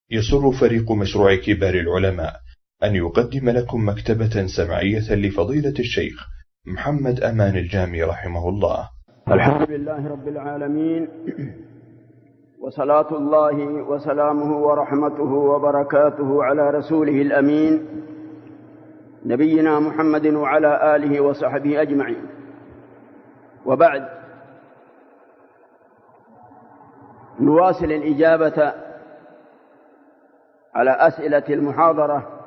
يسر فريق مشروع كبار العلماء أن يقدم لكم مكتبة سمعية لفضيلة الشيخ محمد أمان الجامي رحمه الله. الحمد لله رب العالمين، وصلاة الله وسلامه ورحمته وبركاته على رسوله الأمين نبينا محمد وعلى آله وصحبه أجمعين. وبعد، نواصل الإجابة على أسئلة المحاضرة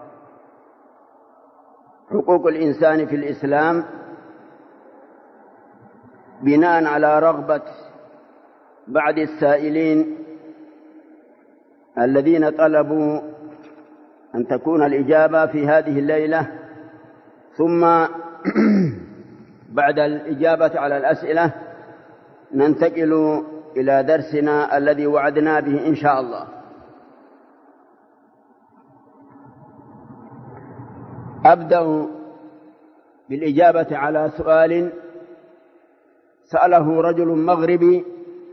حقوق الإنسان في الإسلام، بناء على رغبة بعض السائلين الذين طلبوا أن تكون الإجابة في هذه الليلة. ثم بعد الإجابة على الأسئلة ننتقل إلى درسنا الذي وعدنا به إن شاء الله. أبدأ بالإجابة على سؤال سأله رجل مغربي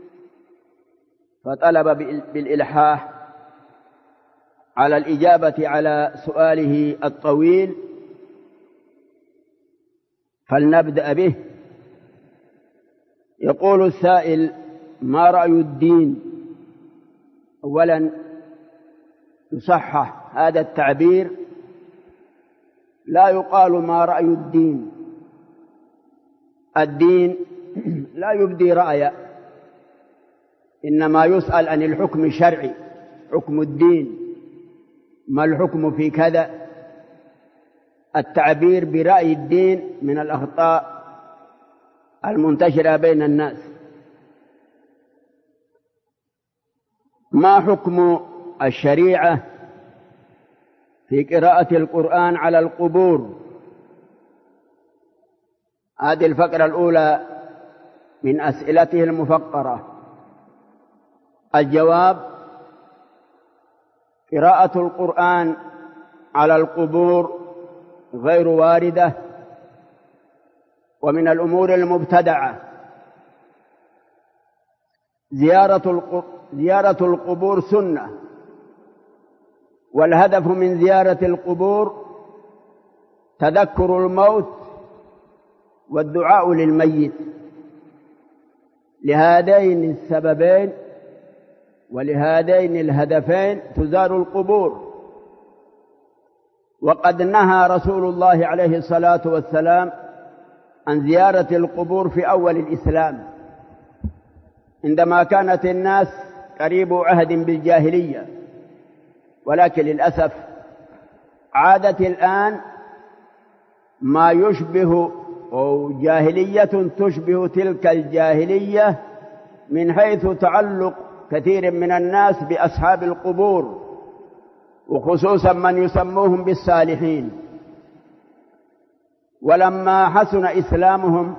فطلب بالإلحاح على الإجابة على سؤاله الطويل، فلنبدأ به. يقول السائل: ما رأي الدين؟ أولا يصحح هذا التعبير، لا يقال ما رأي الدين. الدين لا يبدي رأيا، إنما يسأل عن الحكم الشرعي، حكم الدين، ما الحكم في كذا. التعبير برأي الدين من الأخطاء المنتشرة بين الناس. ما حكم الشريعة في قراءة القرآن على القبور؟ هذه الفقرة الأولى من أسئلته المفقرة. الجواب: قراءة القرآن على القبور غير واردة، ومن الأمور المبتدعة. زيارة القبور سنة، والهدف من زيارة القبور تذكر الموت والدعاء للميت. لهذين السببين ولهذين الهدفين تزار القبور. وقد نهى رسول الله عليه الصلاة والسلام عن زيارة القبور في أول الإسلام، عندما كانت الناس قريب عهد بالجاهلية، ولكن للأسف عادت الآن ما يشبه أو جاهلية تشبه تلك الجاهلية، من حيث تعلق كثير من الناس بأصحاب القبور، وخصوصا من يسموهم بالصالحين. ولما حسن إسلامهم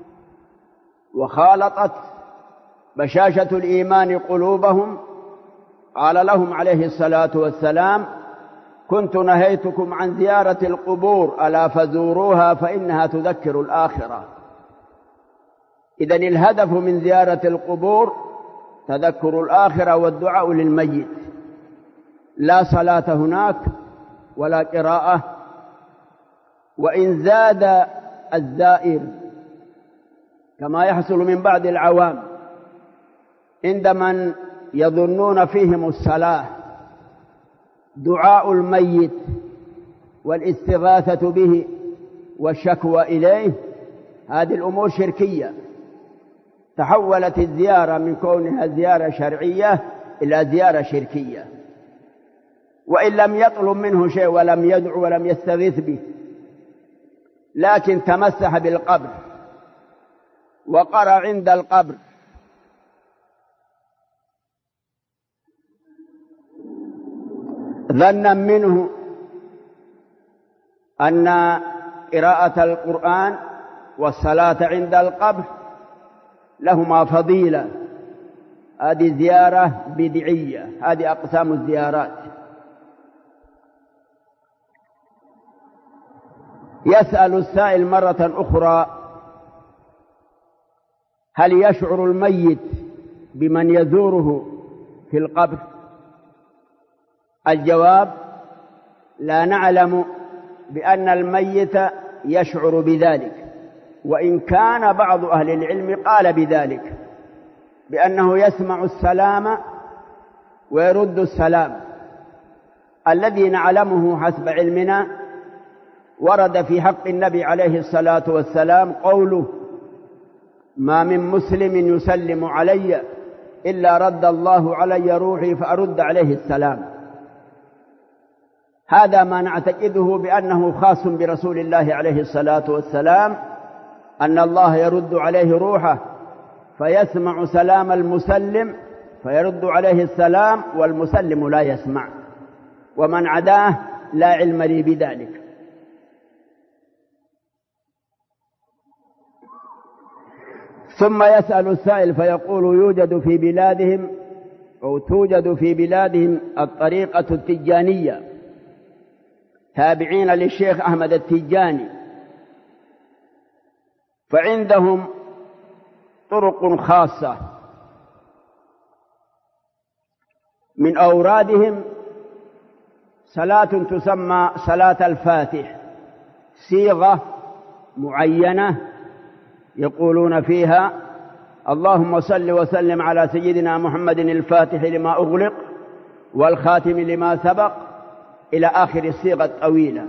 وخالطت بشاشة الإيمان قلوبهم، قال لهم عليه الصلاة والسلام: كنت نهيتكم عن زيارة القبور، ألا فزوروها فإنها تذكر الآخرة. إذن الهدف من زيارة القبور تذكر الآخرة والدعاء للميت، لا صلاة هناك ولا قراءة. وإن زاد الزائر كما يحصل من بعض العوام عند من يظنون فيهم الصلاة، دعاء الميت والاستغاثة به والشكوى إليه، هذه الأمور شركية. تحولت الزيارة من كونها زيارة شرعية إلى زيارة شركية. وإن لم يطلب منه شيء ولم يدعو ولم يستغيث به، لكن تمسح بالقبر وقرأ عند القبر ظنا منه أن قراءة القرآن والصلاة عند القبر لهما فضيلة، هذه زيارة بدعية. هذه أقسام الزيارات. يسأل السائل مرة أخرى: هل يشعر الميت بمن يزوره في القبر؟ الجواب: لا نعلم بأن الميت يشعر بذلك، وإن كان بعض أهل العلم قال بذلك، بأنه يسمع السلام ويرد السلام. الذي نعلمه حسب علمنا ورد في حق النبي عليه الصلاة والسلام قوله: ما من مسلم يسلم علي إلا رد الله علي روحي فأرد عليه السلام. هذا ما نعتقده بأنه خاص برسول الله عليه الصلاة والسلام، أن الله يرد عليه روحه فيسمع سلام المسلم فيرد عليه السلام، والمسلم لا يسمع، ومن عداه لا علم لي بذلك. ثم يسأل السائل فيقول: يوجد في بلادهم أو توجد في بلادهم الطريقة التجانية، تابعين للشيخ أحمد التجاني، فعندهم طرق خاصة من أورادهم صلاة تسمى صلاة الفاتح، صيغة معينة يقولون فيها: اللهم صل وسلم على سيدنا محمد الفاتح لما أغلق والخاتم لما سبق، إلى آخر الصيغة الطويلة.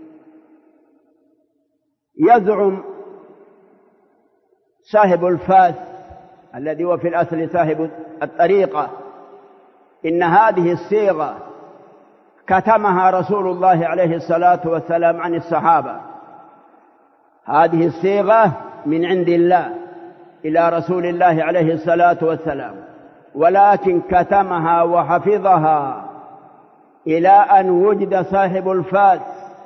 يزعم صاحب الفاس الذي هو في الأصل صاحب الطريقة إن هذه الصيغة كتمها رسول الله عليه الصلاة والسلام عن الصحابة. هذه الصيغة من عند الله إلى رسول الله عليه الصلاة والسلام، ولكن كتمها وحفظها إلى أن وجد صاحب الفاس،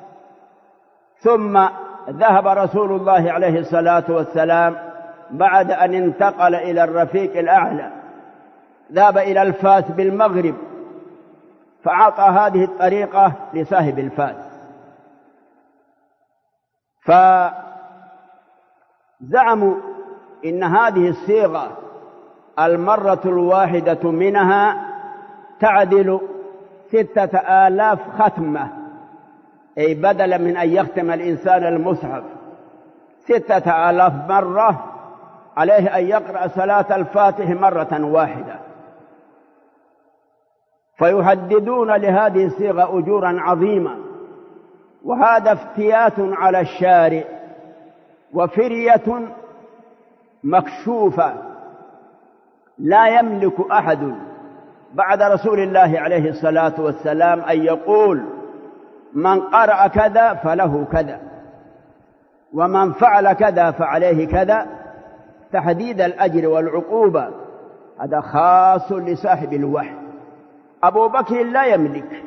ثم ذهب رسول الله عليه الصلاة والسلام بعد أن انتقل إلى الرفيق الأعلى، ذهب إلى الفاس بالمغرب فأعطى هذه الطريقة لصاحب الفاس. فزعموا إن هذه الصيغة المرة الواحدة منها تعدل 6000 ختمة، أي بدلا من أن يختم الإنسان المصحف 6000 مرة عليه أن يقرأ صلاة الفاتح مرة واحدة. فيحددون لهذه الصيغة أجورا عظيمة، وهذا افتيات على الشارع وفرية مكشوفة لا يملك أحد بعد رسول الله عليه الصلاة والسلام أن يقول: من قرأ كذا فله كذا، ومن فعل كذا فعليه كذا. تحديد الأجر والعقوبة هذا خاص لصاحب الوحي. أبو بكر لا يملك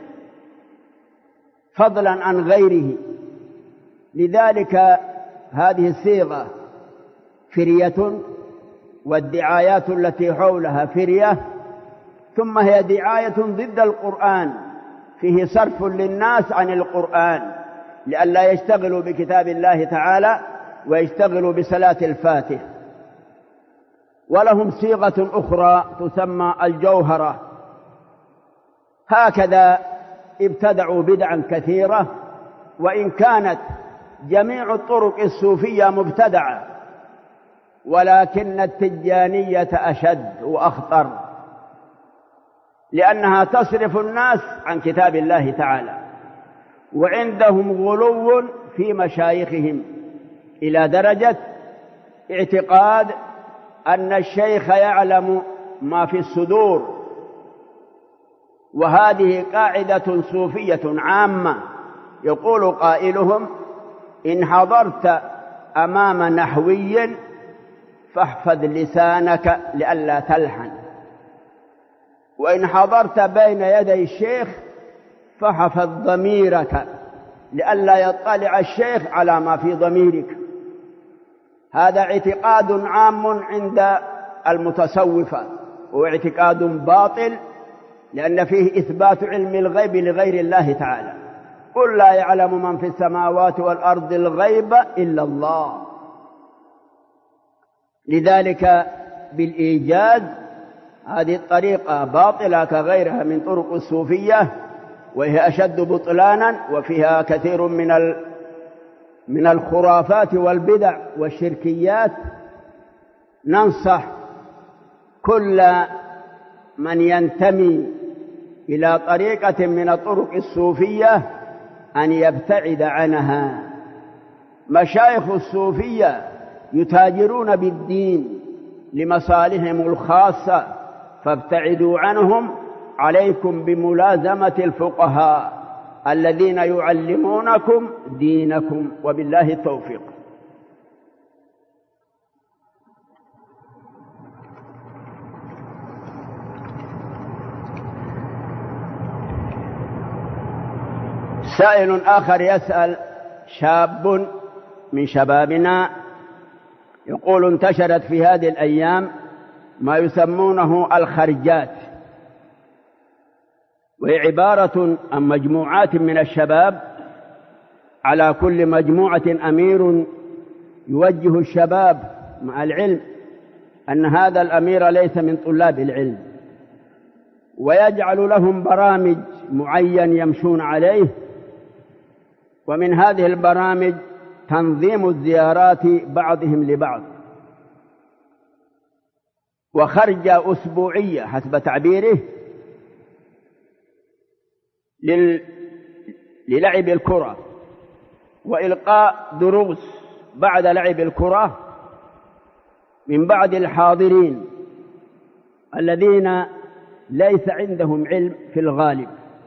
فضلا عن غيره، لذلك هذه الصيغة فرية، والدعايات التي حولها فرية، ثم هي دعاية ضد القرآن، فيه صرف للناس عن القرآن لئلا يشتغلوا بكتاب الله تعالى ويشتغلوا بصلاة الفاتح. ولهم صيغة أخرى تسمى الجوهرة. هكذا ابتدعوا بدعا كثيرة، وإن كانت جميع الطرق الصوفية مبتدعة، ولكن التجانية أشد وأخطر، لأنها تصرف الناس عن كتاب الله تعالى، وعندهم غلو في مشايخهم إلى درجة اعتقاد أن الشيخ يعلم ما في الصدور. وهذه قاعدة صوفية عامة، يقول قائلهم: إن حضرت أمام نحوي فاحفظ لسانك لئلا تلحن، وإن حضرت بين يدي الشيخ فاحفظ ضميرك لئلا يطلع الشيخ على ما في ضميرك. هذا اعتقاد عام عند المتصوفة، واعتقاد باطل، لأن فيه إثبات علم الغيب لغير الله تعالى. قل لا يعلم من في السماوات والأرض الغيب إلا الله. لذلك بالإيجاز هذه الطريقة باطلة كغيرها من طرق الصوفية، وهي أشد بطلانا، وفيها كثير من الخرافات والبدع والشركيات. ننصح كل من ينتمي إلى طريقة من الطرق الصوفية أن يبتعد عنها. مشايخ الصوفية يتاجرون بالدين لمصالحهم الخاصة، فابتعدوا عنهم. عليكم بملازمة الفقهاء الذين يعلمونكم دينكم، وبالله التوفيق. سائل آخر يسأل، شاب من شبابنا يقول: انتشرت في هذه الأيام ما يسمونه الخرجات، وهي عبارة عن مجموعات من الشباب، على كل مجموعة أمير يوجه الشباب مع العلم أن هذا الأمير ليس من طلاب العلم، ويجعل لهم برامج معين يمشون عليه. ومن هذه البرامج تنظيم الزيارات بعضهم لبعض، وخرجة أسبوعية حسب تعبيره للعب الكرة، وإلقاء دروس بعد لعب الكرة من بعض الحاضرين الذين ليس عندهم علم في الغالب.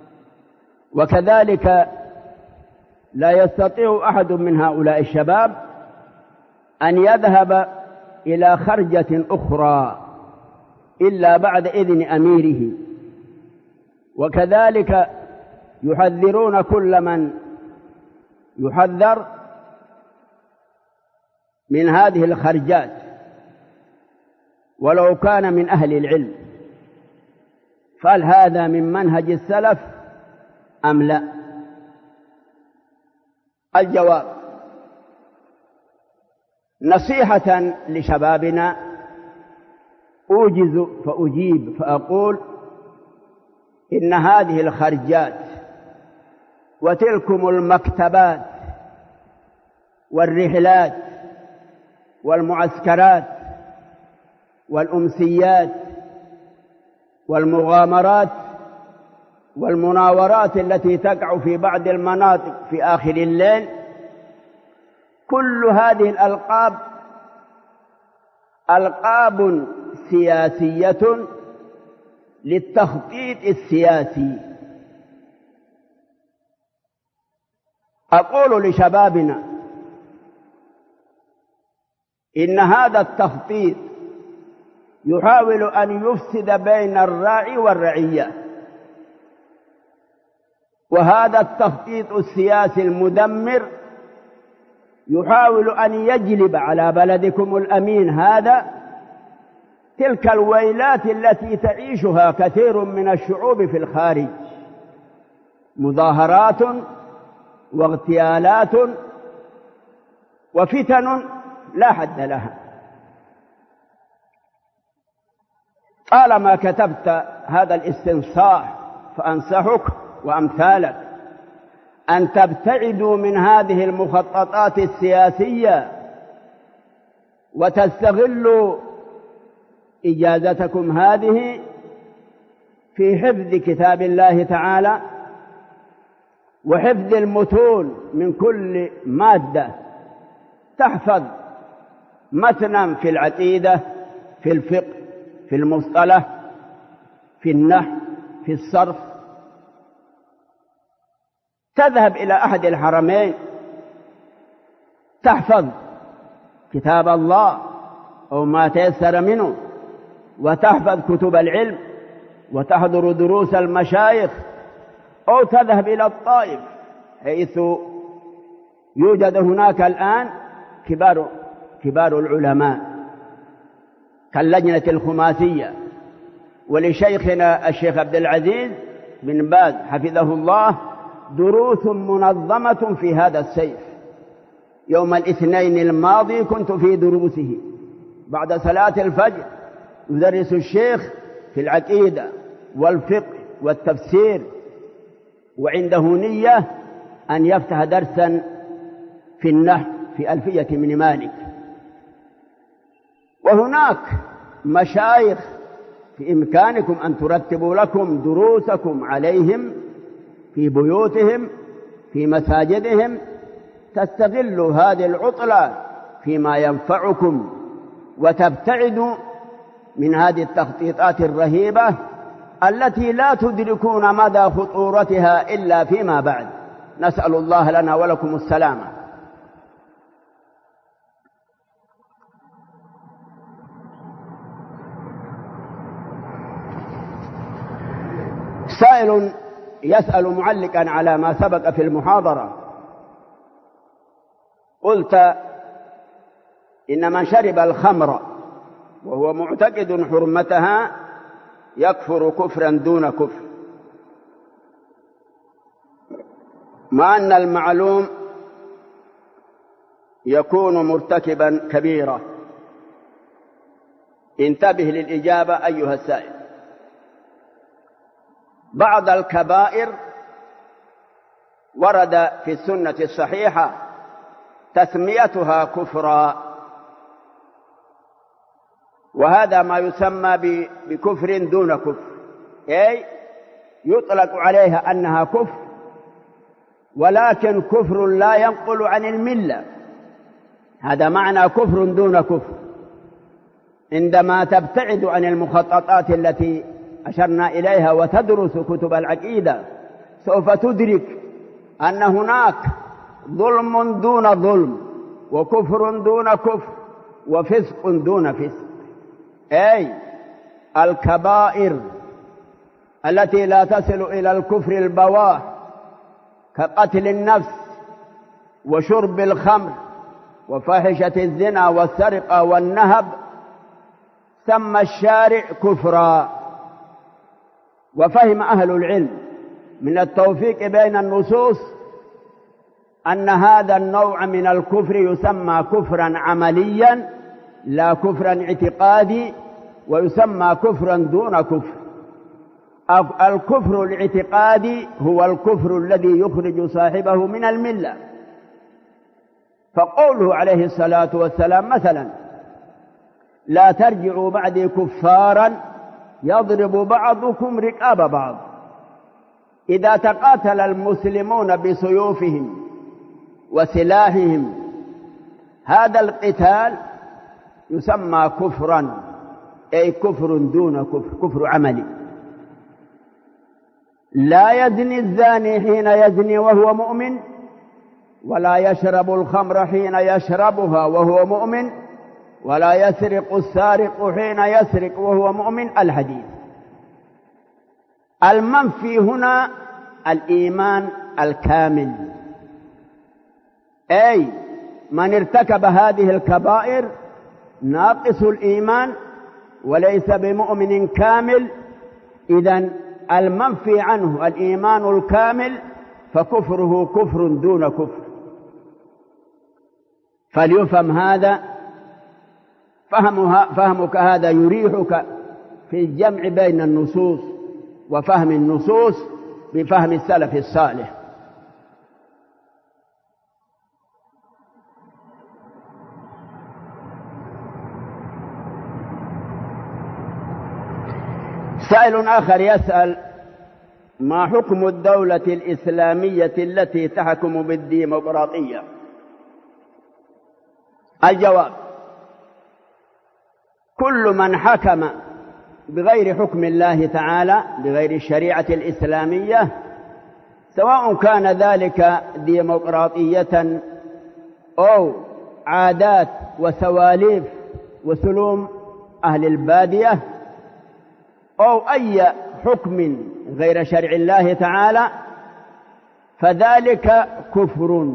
وكذلك لا يستطيع أحد من هؤلاء الشباب أن يذهب إلى خرجة أخرى إلا بعد إذن أميره. وكذلك يحذرون كل من يحذر من هذه الخرجات ولو كان من أهل العلم. فهل هذا من منهج السلف أم لا؟ الجواب: نصيحة لشبابنا أوجز فأجيب فأقول: إن هذه الخرجات وتلكم المكتبات والرحلات والمعسكرات والأمسيات والمغامرات والمناورات التي تقع في بعض المناطق في آخر الليل، كل هذه الألقاب ألقاب سياسية للتخطيط السياسي. أقول لشبابنا إن هذا التخطيط يحاول أن يفسد بين الراعي والرعية، وهذا التخطيط السياسي المدمر يحاول أن يجلب على بلدكم الأمين هذا تلك الويلات التي تعيشها كثير من الشعوب في الخارج: مظاهرات واغتيالات وفتن لا حد لها. طالما كتبت هذا الاستنصاح فأنصحك وأمثالك أن تبتعدوا من هذه المخططات السياسية، وتستغلوا إجازتكم هذه في حفظ كتاب الله تعالى وحفظ المتون من كل مادة. تحفظ متنا في العقيدة، في الفقه، في المصطلح، في النحو، في الصرف. تذهب إلى أحد الحرمين تحفظ كتاب الله أو ما تيسر منه، وتحفظ كتب العلم، وتحضر دروس المشايخ، أو تذهب إلى الطائف حيث يوجد هناك الآن كبار العلماء كاللجنة الخماسية، ولشيخنا الشيخ عبد العزيز بن باز حفظه الله دروس منظمة في هذا السيف. يوم الاثنين الماضي كنت في دروسه بعد صلاة الفجر، يدرس الشيخ في العقيدة والفقه والتفسير وعنده نية أن يفتح درسا في النحو في ألفية ابن مالك. وهناك مشايخ في إمكانكم أن ترتبوا لكم دروسكم عليهم في بيوتهم في مساجدهم، تستغلوا هذه العطلة فيما ينفعكم وتبتعدوا من هذه التخطيطات الرهيبة التي لا تدركون مدى خطورتها إلا فيما بعد. نسأل الله لنا ولكم السلامة. سائل يسأل معلقا على ما سبق في المحاضرة. قلت إن من شرب الخمر وهو معتقد حرمتها يكفر كفرا دون كفر، مع أن المعلوم يكون مرتكبا كبيرة. انتبه للإجابة أيها السائل. بعض الكبائر ورد في السنة الصحيحة تسميتها كفرا، وهذا ما يسمى بكفر دون كفر، أي يطلق عليها أنها كفر ولكن كفر لا ينقل عن الملة. هذا معنى كفر دون كفر. عندما تبتعد عن المخططات التي أشرنا إليها وتدرس كتب العقيدة سوف تدرك أن هناك ظلم دون ظلم وكفر دون كفر وفسق دون فسق، أي الكبائر التي لا تصل إلى الكفر البواه كقتل النفس وشرب الخمر وفاحشة الزنا والسرقة والنهب سمى الشارع كفرا. وفهم أهل العلم من التوفيق بين النصوص أن هذا النوع من الكفر يسمى كفرا عمليا لا كفرا اعتقادي، ويسمى كفرا دون كفر. الكفر الاعتقادي هو الكفر الذي يخرج صاحبه من الملة. فقوله عليه الصلاة والسلام مثلا لا ترجعوا بعدي كفارا يضرب بعضكم رقاب بعض. إذا تقاتل المسلمون بسيوفهم وسلاحهم هذا القتال يسمى كفرا، أي كفر دون كفر، كفر عملي. لا يزني الزاني حين يزني وهو مؤمن، ولا يشرب الخمر حين يشربها وهو مؤمن، ولا يسرق السارق حين يسرق وهو مؤمن. الحديث. المنفي هنا الإيمان الكامل، أي من ارتكب هذه الكبائر ناقص الإيمان وليس بمؤمن كامل. إذن المنفي عنه الإيمان الكامل فكفره كفر دون كفر. فليفهم هذا. فهمك هذا يريحك في الجمع بين النصوص وفهم النصوص بفهم السلف الصالح. سائل آخر يسأل ما حكم الدولة الإسلامية التي تحكم بالديمقراطية؟ الجواب: كل من حكم بغير حكم الله تعالى بغير الشريعة الإسلامية سواء كان ذلك ديمقراطية أو عادات وسواليف وسلوم أهل البادية أو أي حكم غير شرع الله تعالى فذلك كفر.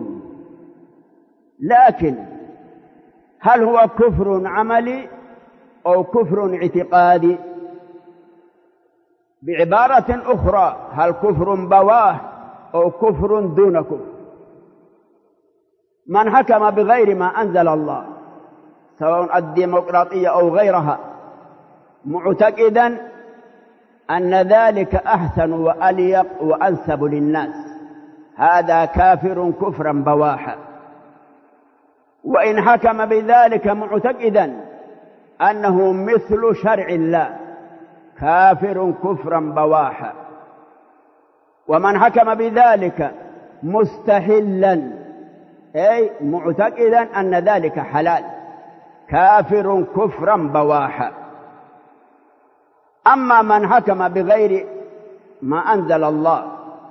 لكن هل هو كفر عملي أو كفر اعتقادي؟ بعبارة أخرى هل كفر بواه أو كفر دون كفر؟ من حكم بغير ما أنزل الله سواء الديمقراطية أو غيرها معتقدا أن ذلك أحسن وأليق وأنسب للناس، هذا كافر كفرا بواحا. وإن حكم بذلك معتقدا أنه مثل شرع الله، كافر كفرا بواحا. ومن حكم بذلك مستحلا، أي معتقدا أن ذلك حلال، كافر كفرا بواحا. أما من حكم بغير ما أنزل الله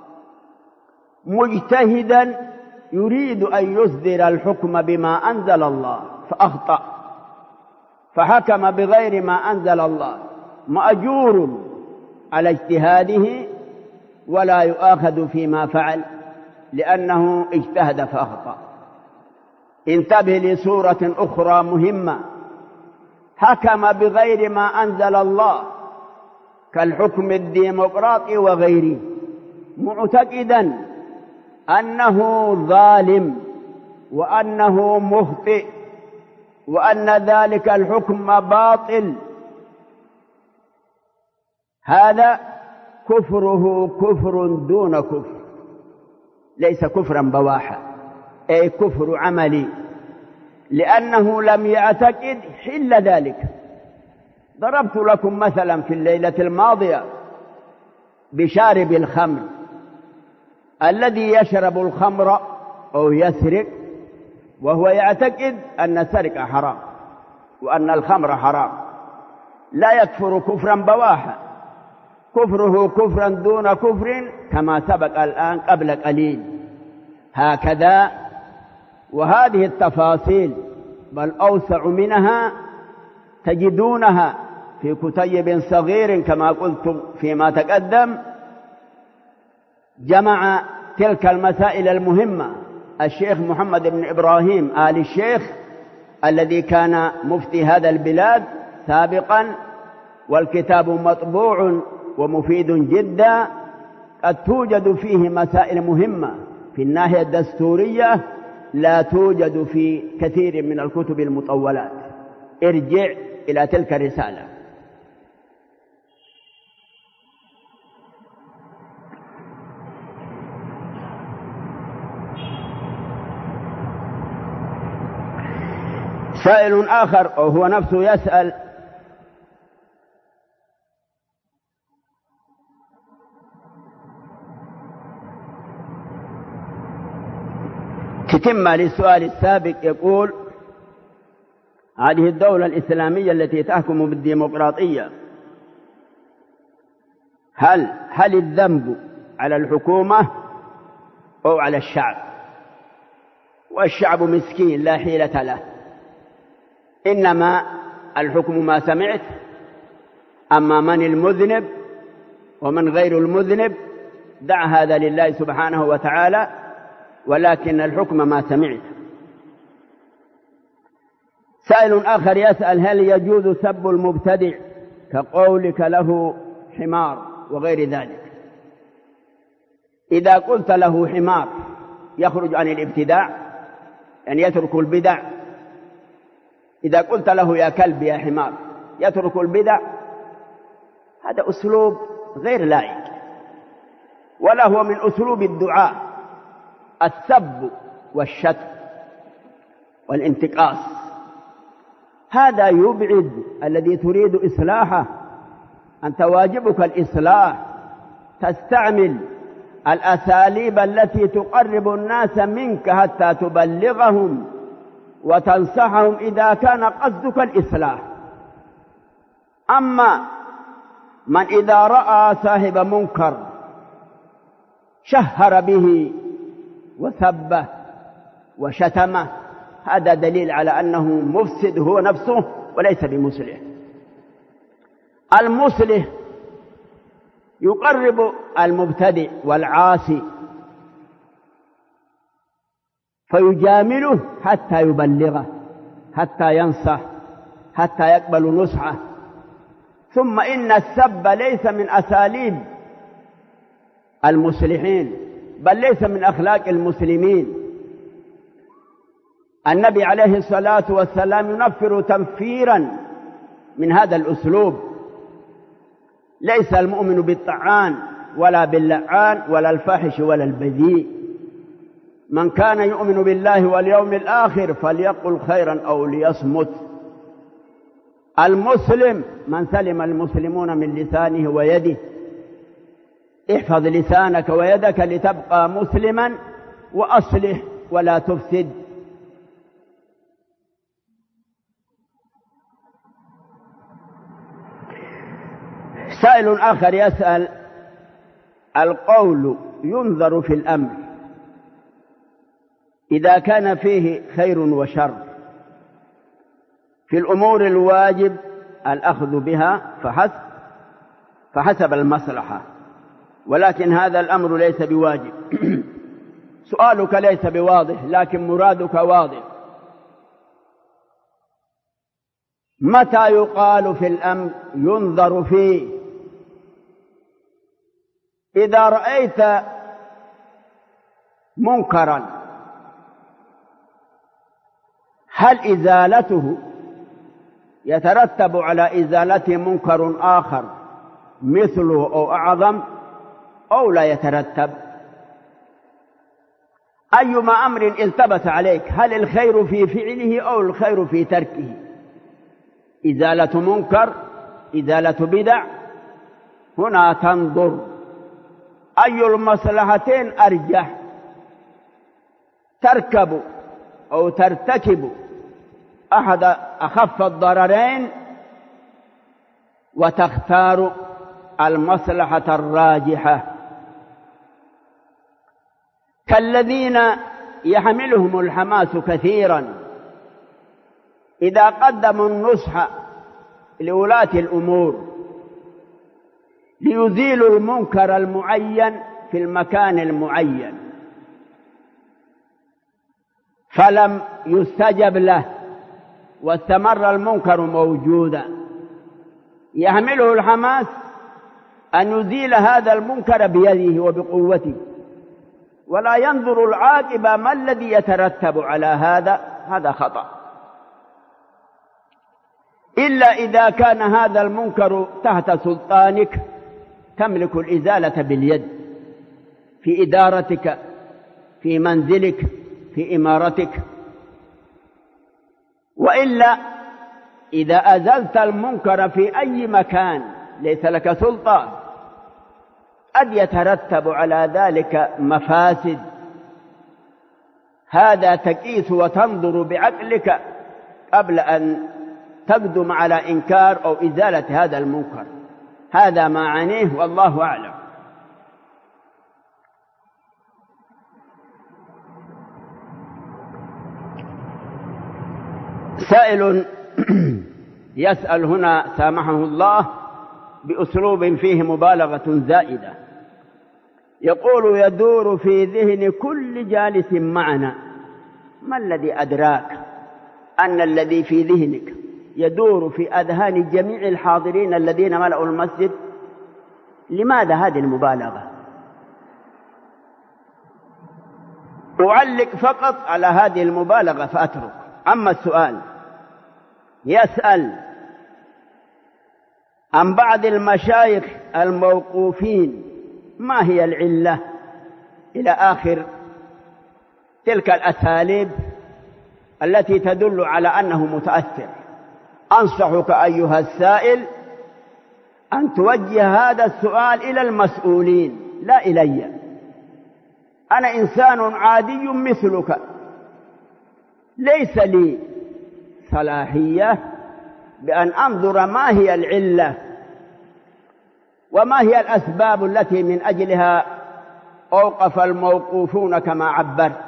مجتهدا يريد أن يصدر الحكم بما أنزل الله فأخطأ، فحكم بغير ما أنزل الله، مأجور على اجتهاده ولا يؤاخذ فيما فعل لأنه اجتهد فأخطأ. انتبه لسورة أخرى مهمة، حكم بغير ما أنزل الله كالحكم الديمقراطي وغيره، معتقدا أنه ظالم وأنه مخطئ وأن ذلك الحكم باطل، هذا كفره كفر دون كفر، ليس كفرا بواحا، أي كفر عملي، لأنه لم يعتقد حل ذلك. ضربت لكم مثلا في الليلة الماضية بشارب الخمر، الذي يشرب الخمر أو يسرق وهو يعتقد أن السرقة حرام وأن الخمر حرام، لا يكفر كفرا بواحا، كفره كفرا دون كفر كما سبق الآن قبل قليل. هكذا، وهذه التفاصيل بل أوسع منها تجدونها في كتيب صغير كما قلت فيما تقدم. جمع تلك المسائل المهمة الشيخ محمد بن إبراهيم آل الشيخ الذي كان مفتي هذا البلاد سابقا، والكتاب مطبوع ومفيد جدا، قد توجد فيه مسائل مهمة في الناحية الدستورية لا توجد في كثير من الكتب المطولات. ارجع إلى تلك الرسالة. سائل آخر أو هو نفسه يسأل: تتم للسؤال السابق، يقول: هذه الدولة الإسلامية التي تحكم بالديمقراطية، هل الذنب على الحكومة أو على الشعب؟ والشعب مسكين لا حيلة له، إنما الحكم ما سمعت. أما من المذنب ومن غير المذنب دع هذا لله سبحانه وتعالى، ولكن الحكم ما سمعت. سائل آخر يسأل: هل يجوز سب المبتدع كقولك له حمار وغير ذلك؟ إذا قلت له حمار يخرج عن الابتداع، يعني يترك البدع. إذا قلت له يا كلب يا حمار يترك البدع، هذا أسلوب غير لائق، ولا هو من أسلوب الدعاء. السب والشتم والانتقاص هذا يبعد الذي تريد إصلاحه. أنت واجبك الإصلاح، تستعمل الأساليب التي تقرب الناس منك حتى تبلغهم وتنصحهم إذا كان قصدك الإصلاح. أما من إذا رأى صاحب منكر شهر به وسبه وشتمه، هذا دليل على أنه مفسد هو نفسه وليس بمصلح. المصلح يقرب المبتدع والعاصي فيجامله حتى يبلغه، حتى ينصح، حتى يقبل نصحه. ثم إن السب ليس من أساليب المصلحين، بل ليس من أخلاق المسلمين. النبي عليه الصلاة والسلام ينفر تنفيرا من هذا الأسلوب. ليس المؤمن بالطعان ولا باللعان ولا الفاحش ولا البذيء. من كان يؤمن بالله واليوم الآخر فليقل خيرا أو ليصمت. المسلم من سلم المسلمون من لسانه ويده. احفظ لسانك ويدك لتبقى مسلما، وأصلح ولا تفسد. سائل آخر يسأل: القول ينظر في الأمر إذا كان فيه خير وشر. في الأمور الواجب الأخذ بها فحسب المصلحة، ولكن هذا الأمر ليس بواجب. سؤالك ليس بواضح، لكن مرادك واضح. متى يقال في الأمر ينظر فيه؟ إذا رأيت منكرا هل إزالته يترتب على إزالته منكر آخر مثله أو أعظم أو لا يترتب؟ أيما أمر التبس عليك، هل الخير في فعله أو الخير في تركه؟ إزالة منكر، إزالة بدع، هنا تنظر أي المصلحتين أرجح، تركب أو ترتكب أحد أخف الضررين وتختار المصلحة الراجحة، كالذين يحملهم الحماس كثيرا إذا قدموا النصح لولاة الأمور ليزيلوا المنكر المعين في المكان المعين، فلم يستجب له واستمر المنكر موجودا، يحمله الحماس أن يزيل هذا المنكر بيده وبقوته، ولا ينظر العاقبة ما الذي يترتب على هذا خطأ، إلا إذا كان هذا المنكر تحت سلطانك تملك الإزالة باليد، في إدارتك، في منزلك، في إمارتك. وإلا إذا أزلت المنكر في أي مكان ليس لك سلطة قد يترتب على ذلك مفاسد، هذا تقيس وتنظر بعقلك قبل أن تقدم على إنكار أو إزالة هذا المنكر. هذا ما عنيه والله أعلم. سائل يسأل هنا سامحه الله بأسلوب فيه مبالغة زائدة، يقول: يدور في ذهن كل جالس معنا. ما الذي أدراك أن الذي في ذهنك يدور في أذهان جميع الحاضرين الذين ملأوا المسجد؟ لماذا هذه المبالغة؟ أعلق فقط على هذه المبالغة فأترك. أما السؤال يسأل عن بعض المشايخ الموقوفين ما هي العلة إلى آخر تلك الأساليب التي تدل على أنه متأثر. أنصحك أيها السائل أن توجه هذا السؤال إلى المسؤولين لا إلي. أنا إنسان عادي مثلك، ليس لي صلاحية بأن أنظر ما هي العلة وما هي الأسباب التي من أجلها أوقف الموقوفون كما عبرت.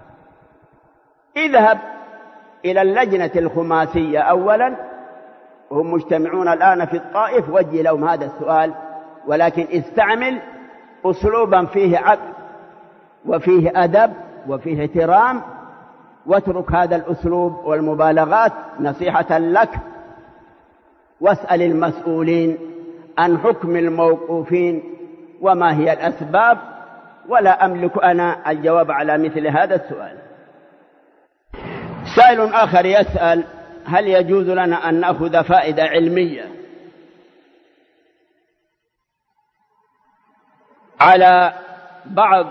اذهب إلى اللجنة الخماسية أولا، وهم مجتمعون الآن في الطائف، وجه لهم هذا السؤال، ولكن استعمل أسلوبا فيه عقل وفيه أدب وفيه احترام، واترك هذا الأسلوب والمبالغات نصيحة لك، واسأل المسؤولين عن حكم الموقوفين وما هي الأسباب، ولا أملك أنا الجواب على مثل هذا السؤال. سائل آخر يسأل: هل يجوز لنا أن نأخذ فائدة علمية على بعض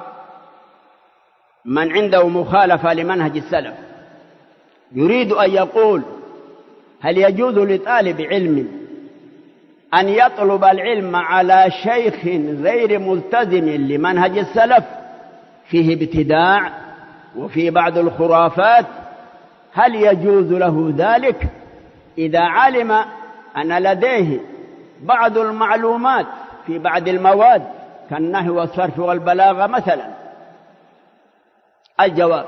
من عنده مخالفة لمنهج السلف، يريد أن يقول: هل يجوز لطالب علم أن يطلب العلم على شيخ غير ملتزم لمنهج السلف فيه ابتداع وفي بعض الخرافات؟ هل يجوز له ذلك إذا علم أن لديه بعض المعلومات في بعض المواد كالنحو والصرف والبلاغة مثلا؟ الجواب: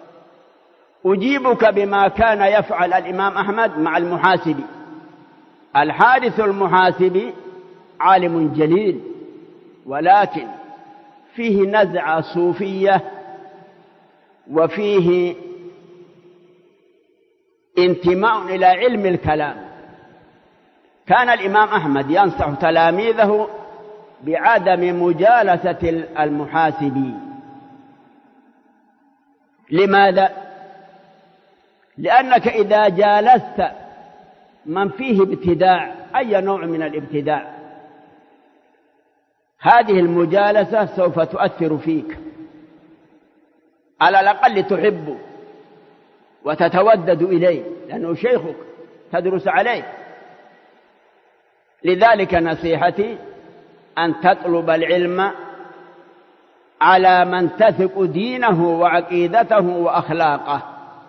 أجيبك بما كان يفعل الإمام أحمد مع المحاسبي. الحارث المحاسبي عالم جليل، ولكن فيه نزعة صوفية وفيه انتماء إلى علم الكلام. كان الإمام أحمد ينصح تلاميذه بعدم مجالسة المحاسبي. لماذا؟ لأنك إذا جالست من فيه ابتداع، أي نوع من الابتداع، هذه المجالسة سوف تؤثر فيك، على الأقل تحبه وتتودد إليه لأنه شيخك تدرس عليه. لذلك نصيحتي أن تطلب العلم على من تثق دينه وعقيدته وأخلاقه،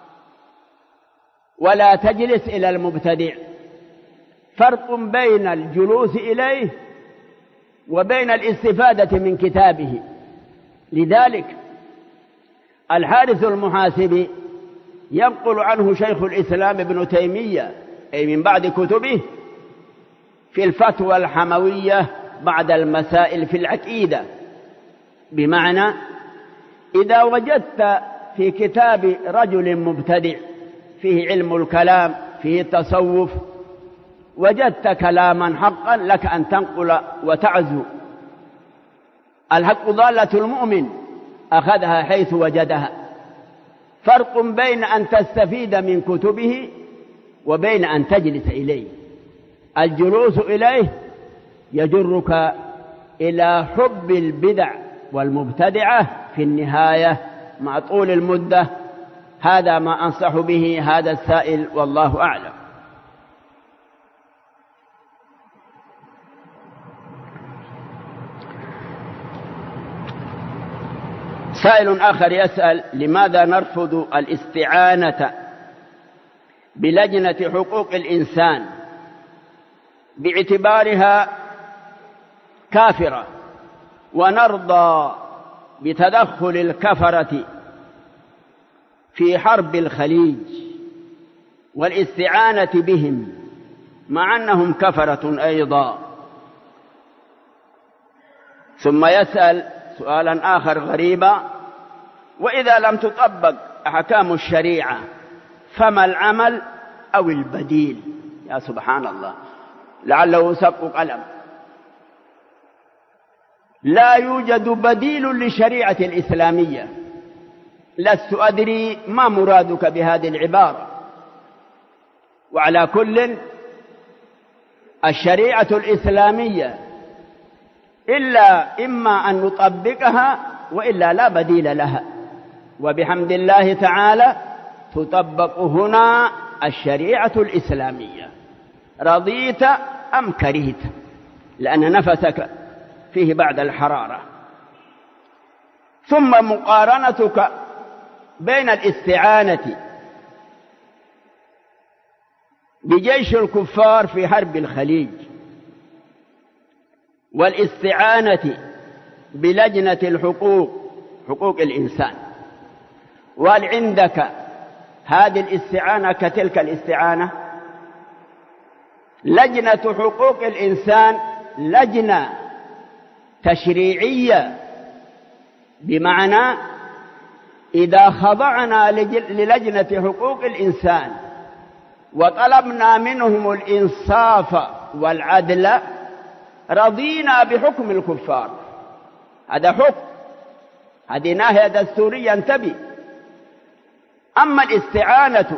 ولا تجلس إلى المبتدع. فرق بين الجلوس إليه وبين الاستفادة من كتابه. لذلك الحارث المحاسبي ينقل عنه شيخ الإسلام ابن تيمية، أي من بعد كتبه، في الفتوى الحموية بعد المسائل في العقيدة، بمعنى إذا وجدت في كتاب رجل مبتدع فيه علم الكلام فيه التصوف، وجدت كلاما حقا لك أن تنقل وتعزو. الحق ضالة المؤمن أخذها حيث وجدها. فرق بين أن تستفيد من كتبه وبين أن تجلس إليه. الجلوس إليه يجرك إلى حب البدع والمبتدعة في النهاية مع طول المدة. هذا ما أنصح به هذا السائل، والله أعلم. سائل آخر يسأل: لماذا نرفض الاستعانة بلجنة حقوق الإنسان باعتبارها كافرة، ونرضى بتدخل الكفرة في حرب الخليج والاستعانة بهم مع أنهم كفرة أيضا؟ ثم يسأل سؤالا آخر غريبا: وإذا لم تطبق أحكام الشريعة فما العمل أو البديل؟ يا سبحان الله، لعله سبق قلم. لا يوجد بديل للشريعة الإسلامية. لست أدري ما مرادك بهذه العبارة، وعلى كل الشريعة الإسلامية إلا إما أن نطبقها وإلا لا بديل لها، وبحمد الله تعالى تطبق هنا الشريعة الإسلامية، رضيت أم كرهت، لأن نفسك فيه بعد الحرارة. ثم مقارنتك بين الاستعانة بجيش الكفار في حرب الخليج والاستعانة بلجنة حقوق الإنسان، وهل عندك هذه الاستعانة كتلك الاستعانة؟ لجنة حقوق الإنسان لجنة تشريعية، بمعنى إذا خضعنا للجنة حقوق الإنسان وطلبنا منهم الإنصاف والعدل رضينا بحكم الكفار. هذا حكم، هذه ناهية دستورية، انتبه. أما الاستعانة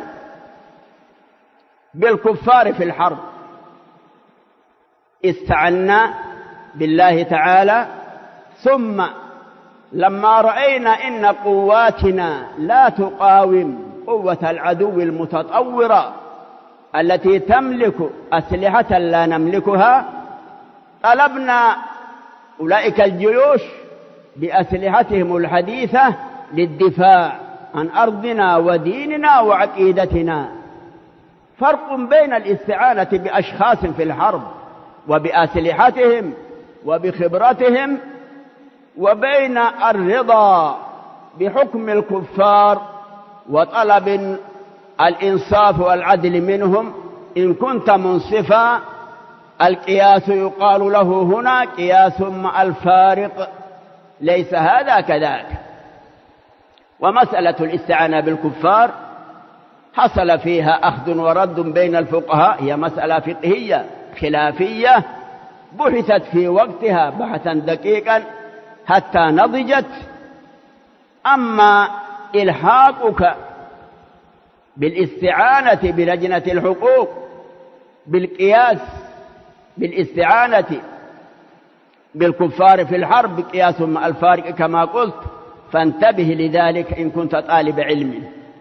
بالكفار في الحرب، استعنا بالله تعالى ثم لما رأينا إن قواتنا لا تقاوم قوة العدو المتطورة التي تملك أسلحة لا نملكها، طلبنا أولئك الجيوش بأسلحتهم الحديثة للدفاع عن أرضنا وديننا وعقيدتنا. فرق بين الاستعانة بأشخاص في الحرب وبأسلحتهم وبخبرتهم، وبين الرضا بحكم الكفار وطلب الإنصاف والعدل منهم. إن كنت منصفا القياس يقال له هنا قياس مع الفارق، ليس هذا كذاك. ومسألة الاستعانة بالكفار حصل فيها أخذ ورد بين الفقهاء، هي مسألة فقهية خلافية بحثت في وقتها بحثا دقيقا حتى نضجت. أما إلحاقك بالاستعانة بلجنة الحقوق بالقياس بالاستعانة بالكفار في الحرب قياس مع الفارق كما قلت، فانتبه لذلك إن كنت طالب علم.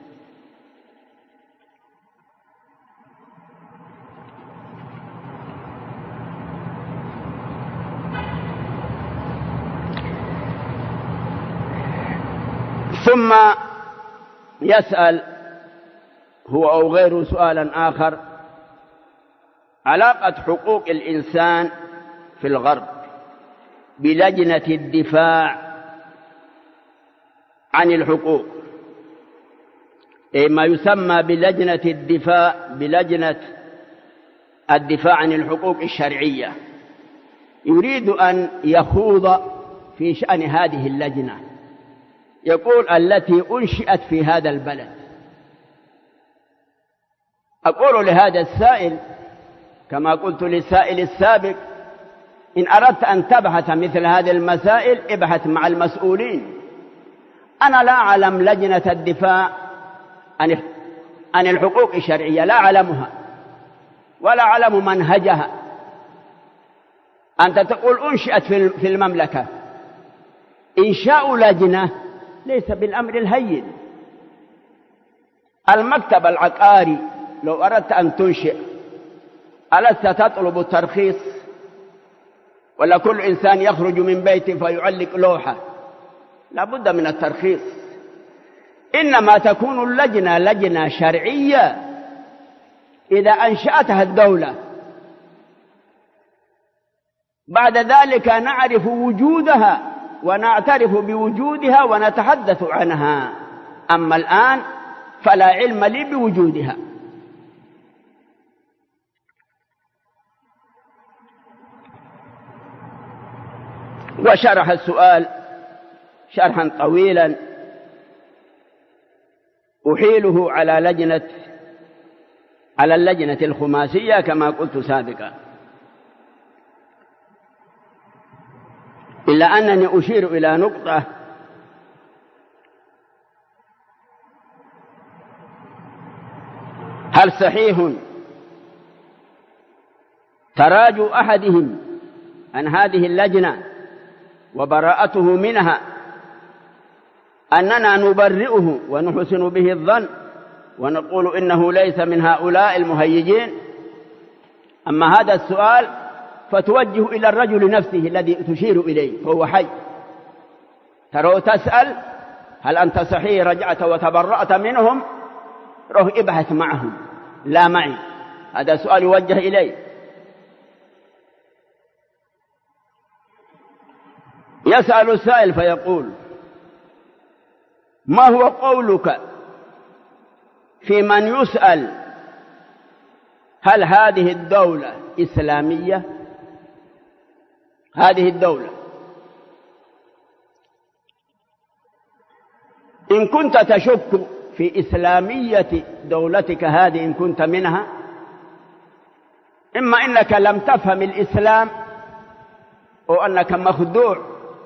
ثم يسأل هو أو غيره سؤالا آخر: علاقة حقوق الإنسان في الغرب بلجنة الدفاع عن الحقوق، ما يسمى بلجنة الدفاع عن الحقوق الشرعية. يريد أن يخوض في شأن هذه اللجنة، يقول التي أنشئت في هذا البلد. أقول لهذا السائل كما قلت للسائل السابق: إن أردت أن تبحث مثل هذه المسائل ابحث مع المسؤولين. أنا لا أعلم لجنة الدفاع عن الحقوق الشرعية، لا أعلمها ولا أعلم منهجها. أنت تقول أنشئت في المملكة. إنشاء لجنة ليس بالأمر الهين. المكتب العقاري لو أردت أن تنشئ ألست تطلب الترخيص؟ ولا كل إنسان يخرج من بيته فيعلق لوحة؟ لا بد من الترخيص. إنما تكون اللجنة لجنة شرعية إذا أنشأتها الدولة، بعد ذلك نعرف وجودها ونعترف بوجودها ونتحدث عنها. أما الآن فلا علم لي بوجودها. وشرح السؤال شرحا طويلا أحيله على اللجنة الخماسية كما قلت سابقا، إلا أنني أشير إلى نقطة: هل صحيح تراجع أحدهم عن هذه اللجنة وبراءته منها أننا نبرئه ونحسن به الظن ونقول إنه ليس من هؤلاء المهيجين؟ أما هذا السؤال فتوجه إلى الرجل نفسه الذي تشير إليه فهو حي. ترى تسأل: هل أنت صحيح رجعت وتبرأت منهم؟ روح ابحث معهم لا معي. هذا سؤال يوجه إليه. يسأل السائل فيقول: ما هو قولك في من يسأل هل هذه الدولة إسلامية؟ هذه الدولة إن كنت تشك في إسلامية دولتك هذه، إن كنت منها، إما إنك لم تفهم الإسلام أو أنك مخدوع.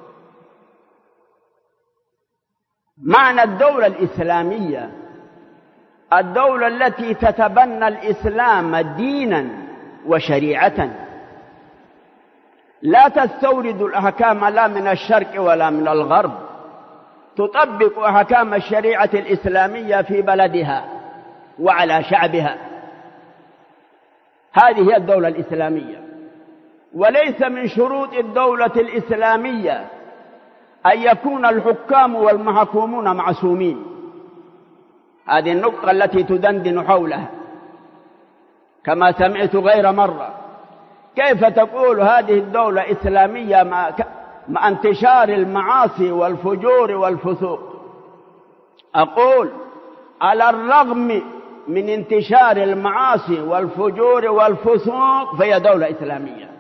معنى الدولة الإسلامية الدولة التي تتبنى الإسلام دينا وشريعة. لا تستورد الأحكام لا من الشرق ولا من الغرب، تطبق أحكام الشريعة الإسلامية في بلدها وعلى شعبها. هذه هي الدولة الإسلامية. وليس من شروط الدولة الإسلامية أن يكون الحكام والمحكومون معصومين. هذه النقطة التي تدندن حولها كما سمعت غير مرة. كيف تقول هذه الدولة إسلامية مع انتشار المعاصي والفجور والفسوق؟ أقول على الرغم من انتشار المعاصي والفجور والفسوق فهي دولة إسلامية.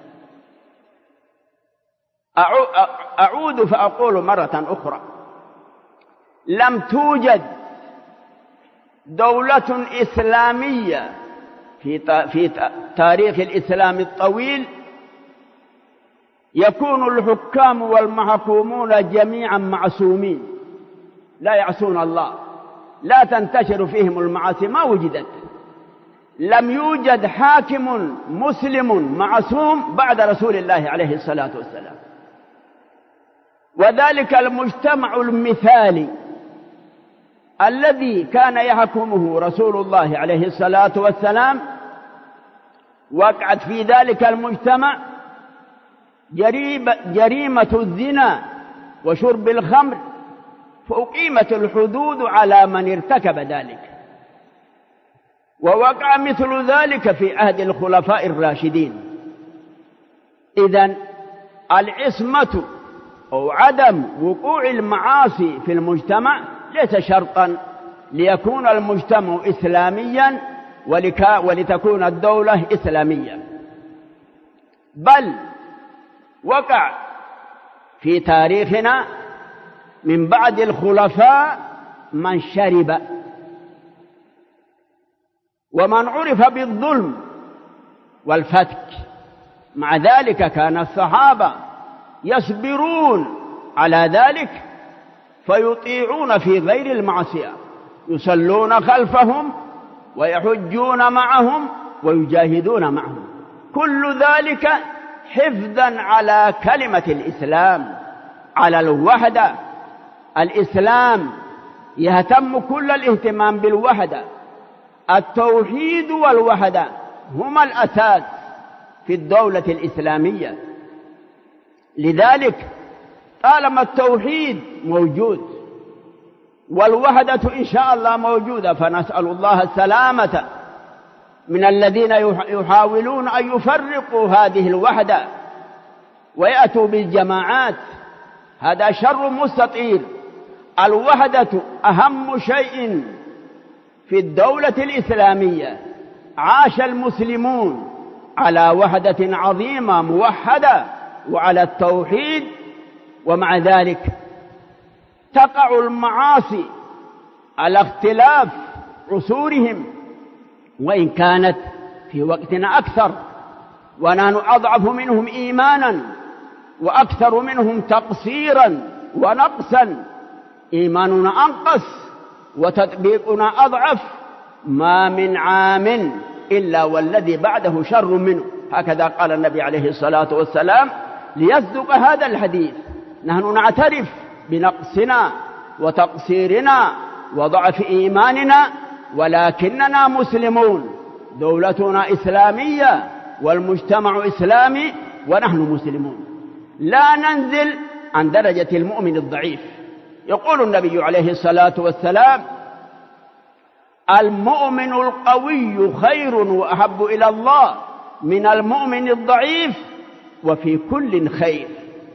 أعود فأقول مرة أخرى: لم توجد دولة إسلامية في تاريخ الإسلام الطويل يكون الحكام والمحكومون جميعا معصومين لا يعصون الله، لا تنتشر فيهم المعاصي، ما وجدت. لم يوجد حاكم مسلم معصوم بعد رسول الله عليه الصلاة والسلام. وذلك المجتمع المثالي الذي كان يحكمه رسول الله عليه الصلاة والسلام، وقعت في ذلك المجتمع جريمة الزنا وشرب الخمر، فأقيمت الحدود على من ارتكب ذلك. ووقع مثل ذلك في عهد الخلفاء الراشدين. إذن العصمة أو عدم وقوع المعاصي في المجتمع ليس شرطا ليكون المجتمع إسلاميا ولتكون الدولة إسلامية، بل وقع في تاريخنا من بعد الخلفاء من شرب ومن عرف بالظلم والفتك. مع ذلك كان الصحابة يصبرون على ذلك فيطيعون في غير المعصية، يصلون خلفهم ويحجون معهم ويجاهدون معهم، كل ذلك حفظا على كلمة الإسلام، على الوحدة. الإسلام يهتم كل الاهتمام بالوحدة. التوحيد والوحدة هما الأساس في الدولة الإسلامية. لذلك طالما التوحيد موجود والوحدة إن شاء الله موجودة، فنسأل الله السلامة من الذين يحاولون أن يفرقوا هذه الوحدة ويأتوا بالجماعات. هذا شر مستطير. الوحدة أهم شيء في الدولة الإسلامية. عاش المسلمون على وحدة عظيمة موحدة وعلى التوحيد، ومع ذلك تقع المعاصي على اختلاف عصورهم، وإن كانت في وقتنا أكثر، ونحن أضعف منهم إيمانا وأكثر منهم تقصيرا ونقصا. إيماننا أنقص وتطبيقنا أضعف. ما من عام إلا والذي بعده شر منه، هكذا قال النبي عليه الصلاة والسلام ليصدق هذا الحديث. نحن نعترف بنقصنا وتقصيرنا وضعف إيماننا، ولكننا مسلمون. دولتنا إسلامية والمجتمع إسلامي ونحن مسلمون. لا ننزل عن درجة المؤمن الضعيف. يقول النبي عليه الصلاة والسلام: المؤمن القوي خير وأحب إلى الله من المؤمن الضعيف، وفي كل خير.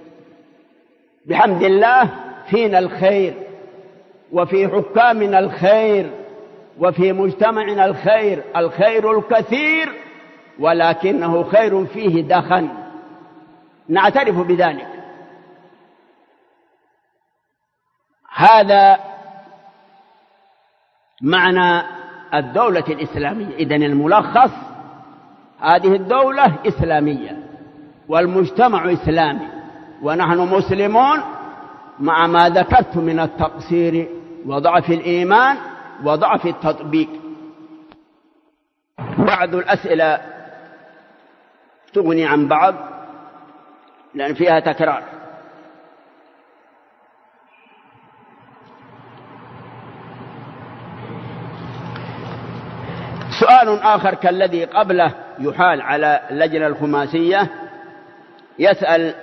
بحمد الله فينا الخير، وفي حكامنا الخير، وفي مجتمعنا الخير، الخير الكثير، ولكنه خير فيه دخن، نعترف بذلك. هذا معنى الدولة الإسلامية. إذن الملخص: هذه الدولة إسلامية والمجتمع إسلامي ونحن مسلمون، مع ما ذكرت من التقصير وضعف الإيمان وضعف التطبيق. بعض الأسئلة تغني عن بعض. لأن فيها تكرار. سؤال آخر كالذي قبله يحال على اللجنة الخماسية، يسأل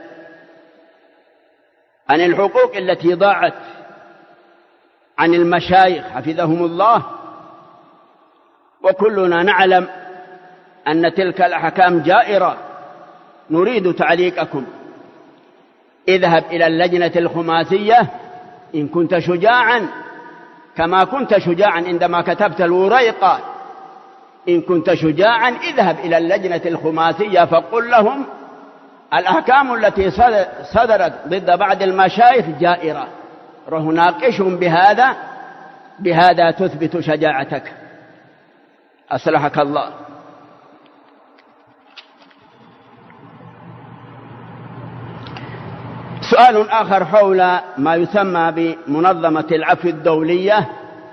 عن الحقوق التي ضاعت عن المشايخ حفظهم الله، وكلنا نعلم أن تلك الأحكام جائرة. نريد تعليقكم. اذهب إلى اللجنة الخماسية إن كنت شجاعا كما كنت شجاعا عندما كتبت الوريقة. إن كنت شجاعا اذهب إلى اللجنة الخماسية فقل لهم الأحكام التي صدرت ضد بعض المشايخ جائرة، ناقشهم بهذا تثبت شجاعتك. أصلحك الله. سؤال آخر حول ما يسمى بمنظمة العفو الدولية.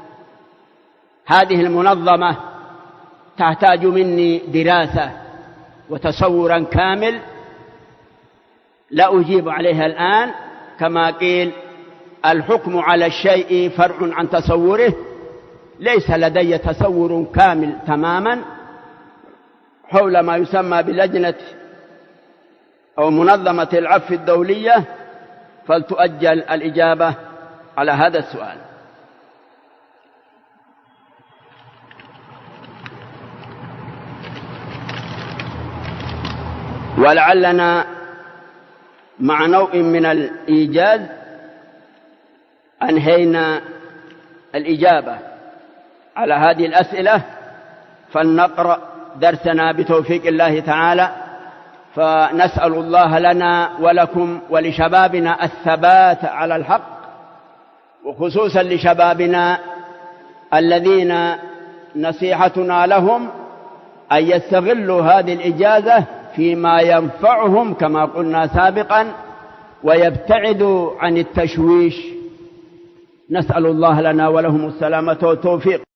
هذه المنظمة تحتاج مني دراسة وتصورا كامل، لا أجيب عليها الآن. كما قيل الحكم على الشيء فرع عن تصوره، ليس لدي تصور كامل تماما حول ما يسمى بلجنة أو منظمة العفو الدولية، فلتؤجل الإجابة على هذا السؤال. ولعلنا مع نوع من الإيجاز أنهينا الإجابة على هذه الأسئلة، فلنقرأ درسنا بتوفيق الله تعالى. فنسأل الله لنا ولكم ولشبابنا الثبات على الحق، وخصوصا لشبابنا الذين نصيحتنا لهم أن يستغلوا هذه الإجازة فيما ينفعهم كما قلنا سابقا، ويبتعدوا عن التشويش. نسأل الله لنا ولهم السلامة والتوفيق.